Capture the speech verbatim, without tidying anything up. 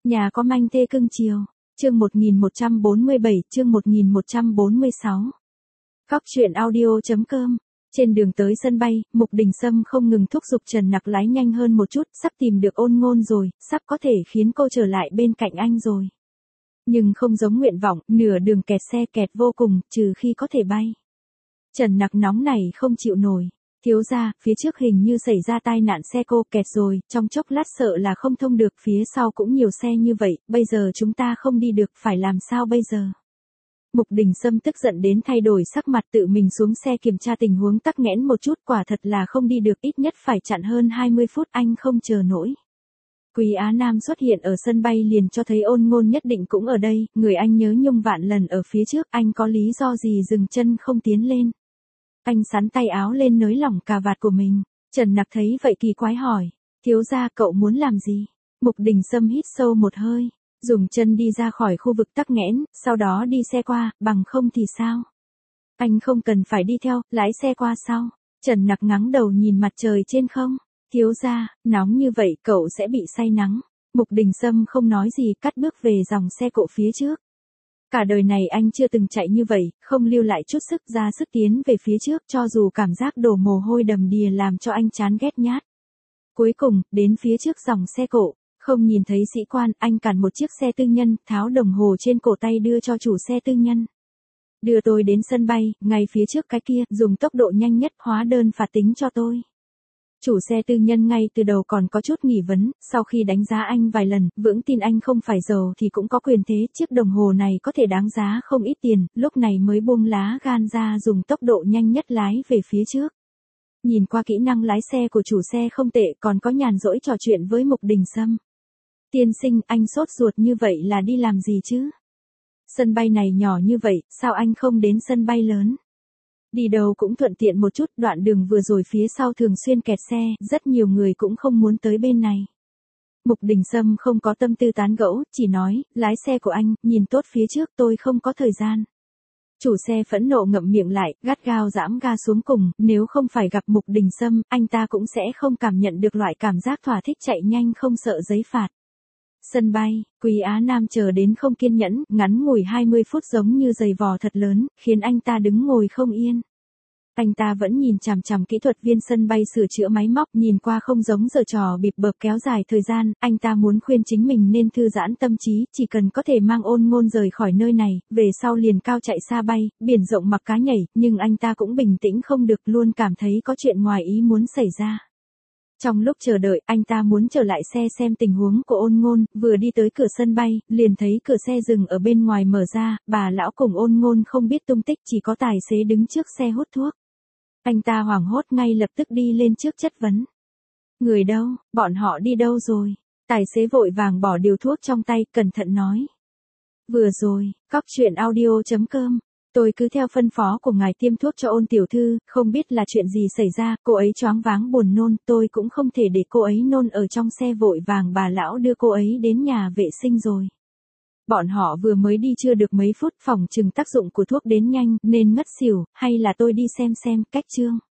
Nhà có manh thê cưng chiều. Chương một nghìn một trăm bốn mươi bảy, chương một nghìn một trăm bốn mươi sáu. Cóc truyện audio chấm com. Trên đường tới sân bay, Mục Đình Sâm không ngừng thúc giục Trần Nặc lái nhanh hơn một chút, sắp tìm được Ôn Ngôn rồi, sắp có thể khiến cô trở lại bên cạnh anh rồi. Nhưng không giống nguyện vọng, nửa đường kẹt xe kẹt vô cùng, trừ khi có thể bay. Trần Nặc nóng này không chịu nổi. Thiếu gia, phía trước hình như xảy ra tai nạn xe cô kẹt rồi, trong chốc lát sợ là không thông được, phía sau cũng nhiều xe như vậy, bây giờ chúng ta không đi được, phải làm sao bây giờ? Mục Đình Sâm tức giận đến thay đổi sắc mặt, tự mình xuống xe kiểm tra tình huống tắc nghẽn một chút, quả thật là không đi được, ít nhất phải chặn hơn hai mươi phút, anh không chờ nổi. Quý Á Nam xuất hiện ở sân bay liền cho thấy Ôn Ngôn nhất định cũng ở đây, người anh nhớ nhung vạn lần ở phía trước, anh có lý do gì dừng chân không tiến lên. Anh sắn tay áo lên nới lỏng cà vạt của mình. Trần Nặc thấy vậy kỳ quái hỏi, thiếu gia cậu muốn làm gì? Mục Đình Sâm hít sâu một hơi, dùng chân đi ra khỏi khu vực tắc nghẽn, sau đó đi xe qua, bằng không thì sao? Anh không cần phải đi theo, lái xe qua sau. Trần Nặc ngắng đầu nhìn mặt trời trên không. Thiếu gia, nóng như vậy cậu sẽ bị say nắng. Mục Đình Sâm không nói gì, cắt bước về dòng xe cộ phía trước. Cả đời này anh chưa từng chạy như vậy, không lưu lại chút sức, ra sức tiến về phía trước, cho dù cảm giác đổ mồ hôi đầm đìa làm cho anh chán ghét nhát. Cuối cùng, đến phía trước dòng xe cộ, không nhìn thấy sĩ quan, anh cản một chiếc xe tư nhân, tháo đồng hồ trên cổ tay đưa cho chủ xe tư nhân. Đưa tôi đến sân bay, ngay phía trước cái kia, dùng tốc độ nhanh nhất, hóa đơn phạt tính cho tôi. Chủ xe tư nhân ngay từ đầu còn có chút nghi vấn, sau khi đánh giá anh vài lần, vững tin anh không phải giàu thì cũng có quyền thế, chiếc đồng hồ này có thể đáng giá không ít tiền, lúc này mới buông lá gan ra dùng tốc độ nhanh nhất lái về phía trước. Nhìn qua kỹ năng lái xe của chủ xe không tệ, còn có nhàn rỗi trò chuyện với Mục Đình Sâm. Tiên sinh, anh sốt ruột như vậy là đi làm gì chứ? Sân bay này nhỏ như vậy, sao anh không đến sân bay lớn? Đi đâu cũng thuận tiện một chút, đoạn đường vừa rồi phía sau thường xuyên kẹt xe, rất nhiều người cũng không muốn tới bên này. Mục Đình Sâm không có tâm tư tán gẫu, chỉ nói, lái xe của anh, nhìn tốt phía trước, tôi không có thời gian. Chủ xe phẫn nộ ngậm miệng lại, gắt gao giãm ga xuống cùng, nếu không phải gặp Mục Đình Sâm, anh ta cũng sẽ không cảm nhận được loại cảm giác thỏa thích chạy nhanh không sợ giấy phạt. Sân bay, Quý Á Nam chờ đến không kiên nhẫn, ngắn ngủi hai mươi phút giống như giày vò thật lớn, khiến anh ta đứng ngồi không yên. Anh ta vẫn nhìn chằm chằm kỹ thuật viên sân bay sửa chữa máy móc, nhìn qua không giống giở trò bịp bợp kéo dài thời gian, anh ta muốn khuyên chính mình nên thư giãn tâm trí, chỉ cần có thể mang Ôn Ngôn rời khỏi nơi này, về sau liền cao chạy xa bay, biển rộng mặc cá nhảy, nhưng anh ta cũng bình tĩnh không được, luôn cảm thấy có chuyện ngoài ý muốn xảy ra. Trong lúc chờ đợi, anh ta muốn trở lại xe xem tình huống của Ôn Ngôn, vừa đi tới cửa sân bay, liền thấy cửa xe dừng ở bên ngoài mở ra, bà lão cùng Ôn Ngôn không biết tung tích, chỉ có tài xế đứng trước xe hút thuốc. Anh ta hoảng hốt ngay lập tức đi lên trước chất vấn. Người đâu, bọn họ đi đâu rồi? Tài xế vội vàng bỏ điều thuốc trong tay, cẩn thận nói. Vừa rồi, cóc truyện audio chấm com. Tôi cứ theo phân phó của ngài tiêm thuốc cho Ôn tiểu thư, không biết là chuyện gì xảy ra, cô ấy choáng váng buồn nôn, tôi cũng không thể để cô ấy nôn ở trong xe, vội vàng bà lão đưa cô ấy đến nhà vệ sinh rồi. Bọn họ vừa mới đi chưa được mấy phút, phòng chừng tác dụng của thuốc đến nhanh, nên ngất xỉu, hay là tôi đi xem xem, cách chương.